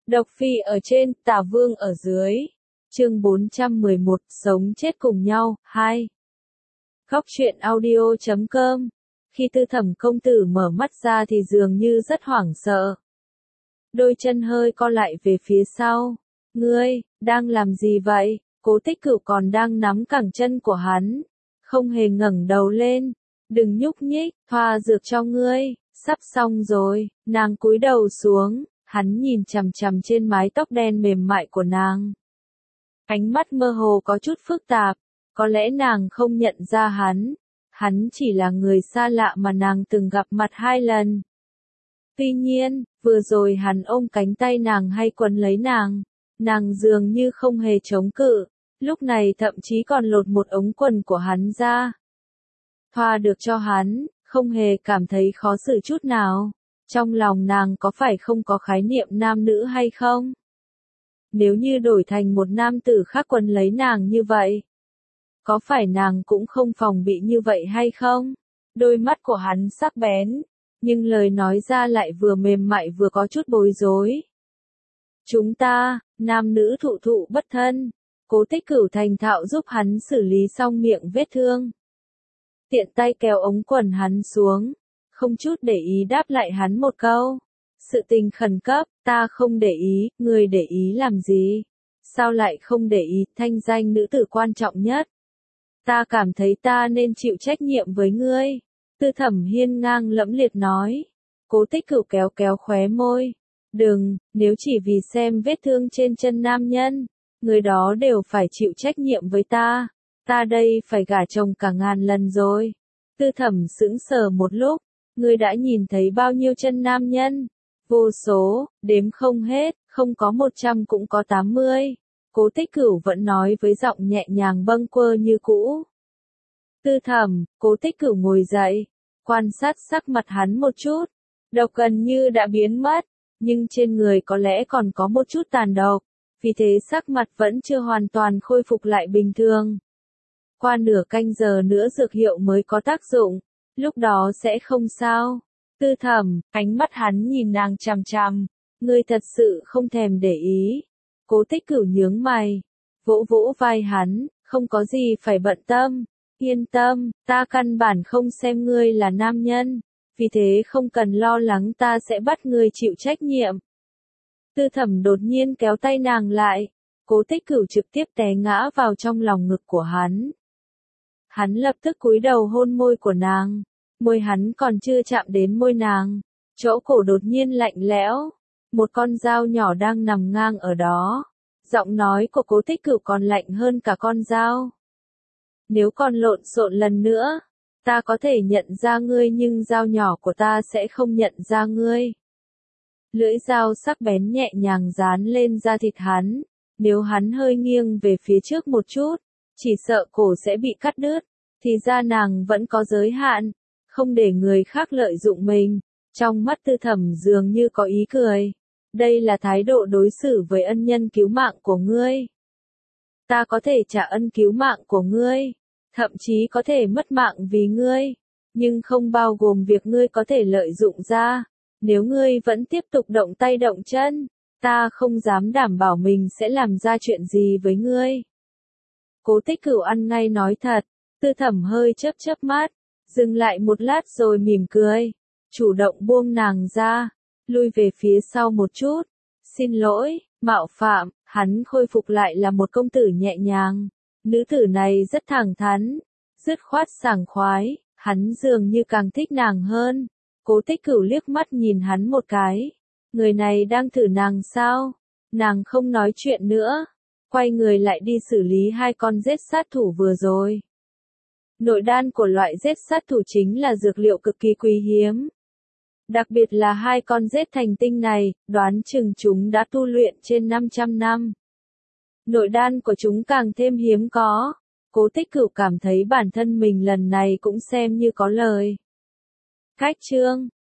Độc Phi ở trên, Tả Vương ở dưới. Chương 411, sống chết cùng nhau, 2. Góc truyện audio.com. Khi Tư Thẩm công tử mở mắt ra thì dường như rất hoảng sợ. Đôi chân hơi co lại về phía sau. Ngươi, đang làm gì vậy? Cố Tích Cửu còn đang nắm cẳng chân của hắn. Không hề ngẩng đầu lên. Đừng nhúc nhích, thoa dược cho ngươi. Sắp xong rồi, nàng cúi đầu xuống. Hắn nhìn chằm chằm trên mái tóc đen mềm mại của nàng. Ánh mắt mơ hồ có chút phức tạp, có lẽ nàng không nhận ra hắn. Hắn chỉ là người xa lạ mà nàng từng gặp mặt 2 lần. Tuy nhiên, vừa rồi hắn ôm cánh tay nàng hay quấn lấy nàng dường như không hề chống cự, lúc này thậm chí còn lột một ống quần của hắn ra. Thoa được cho hắn, không hề cảm thấy khó xử chút nào. Trong lòng nàng có phải không có khái niệm nam nữ hay không? Nếu như đổi thành một nam tử khác quấn lấy nàng như vậy, có phải nàng cũng không phòng bị như vậy hay không? Đôi mắt của hắn sắc bén, nhưng lời nói ra lại vừa mềm mại vừa có chút bối rối. Chúng ta, nam nữ thụ thụ bất thân. Cố Tích Cửu thành thạo giúp hắn xử lý xong miệng vết thương. Tiện tay kéo ống quần hắn xuống, không chút để ý đáp lại hắn một câu. Sự tình khẩn cấp, ta không để ý, ngươi để ý làm gì? Sao lại không để ý, thanh danh nữ tử quan trọng nhất. Ta cảm thấy ta nên chịu trách nhiệm với ngươi. Tư Thẩm hiên ngang lẫm liệt nói. Cố Tích Cửu kéo kéo khóe môi. Đừng, nếu chỉ vì xem vết thương trên chân nam nhân, người đó đều phải chịu trách nhiệm với ta. Ta đây phải gả chồng cả ngàn lần rồi. Tư Thẩm sững sờ một lúc. Ngươi đã nhìn thấy bao nhiêu chân nam nhân? Vô số, đếm không hết, không có 100 cũng có 80. Cố Tích Cửu vẫn nói với giọng nhẹ nhàng bâng quơ như cũ. Tư Thẩm, Cố Tích Cửu ngồi dậy, quan sát sắc mặt hắn một chút. Độc gần như đã biến mất, nhưng trên người có lẽ còn có một chút tàn độc, vì thế sắc mặt vẫn chưa hoàn toàn khôi phục lại bình thường. Qua nửa canh giờ nữa dược hiệu mới có tác dụng, lúc đó sẽ không sao. Tư Thẩm, ánh mắt hắn nhìn nàng chằm chằm, ngươi thật sự không thèm để ý. Cố Tích Cửu nhướng mày, vỗ vỗ vai hắn, không có gì phải bận tâm, yên tâm, ta căn bản không xem ngươi là nam nhân, vì thế không cần lo lắng ta sẽ bắt ngươi chịu trách nhiệm. Tư Thẩm đột nhiên kéo tay nàng lại, Cố Tích Cửu trực tiếp té ngã vào trong lòng ngực của hắn. Hắn lập tức cúi đầu hôn môi của nàng. Môi hắn còn chưa chạm đến môi nàng, chỗ cổ đột nhiên lạnh lẽo, một con dao nhỏ đang nằm ngang ở đó. Giọng nói của Cố Tích Cửu còn lạnh hơn cả con dao. Nếu còn lộn xộn lần nữa, ta có thể nhận ra ngươi nhưng dao nhỏ của ta sẽ không nhận ra ngươi. Lưỡi dao sắc bén nhẹ nhàng dán lên da thịt hắn, nếu hắn hơi nghiêng về phía trước một chút, chỉ sợ cổ sẽ bị cắt đứt, thì ra nàng vẫn có giới hạn. Không để người khác lợi dụng mình. Trong mắt Tư Thẩm dường như có ý cười. Đây là thái độ đối xử với ân nhân cứu mạng của ngươi. Ta có thể trả ân cứu mạng của ngươi, thậm chí có thể mất mạng vì ngươi, nhưng không bao gồm việc ngươi có thể lợi dụng ra. Nếu ngươi vẫn tiếp tục động tay động chân, ta không dám đảm bảo mình sẽ làm ra chuyện gì với ngươi. Cố Tích Cửu ăn ngay nói thật. Tư Thẩm hơi chớp chớp mắt, dừng lại một lát rồi mỉm cười, chủ động buông nàng ra, lui về phía sau một chút. Xin lỗi, mạo phạm. Hắn khôi phục lại là một công tử nhẹ nhàng. Nữ tử này rất thẳng thắn, dứt khoát sảng khoái, hắn dường như càng thích nàng hơn. Cố Tích Cửu liếc mắt nhìn hắn một cái. Người này đang thử nàng sao? Nàng không nói chuyện nữa, quay người lại đi xử lý 2 con rết sát thủ vừa rồi. Nội đan của loại rết sát thủ chính là dược liệu cực kỳ quý hiếm. Đặc biệt là 2 con rết thành tinh này, đoán chừng chúng đã tu luyện trên 500 năm. Nội đan của chúng càng thêm hiếm có. Cố Tích Cửu cảm thấy bản thân mình lần này cũng xem như có lời. Khách chương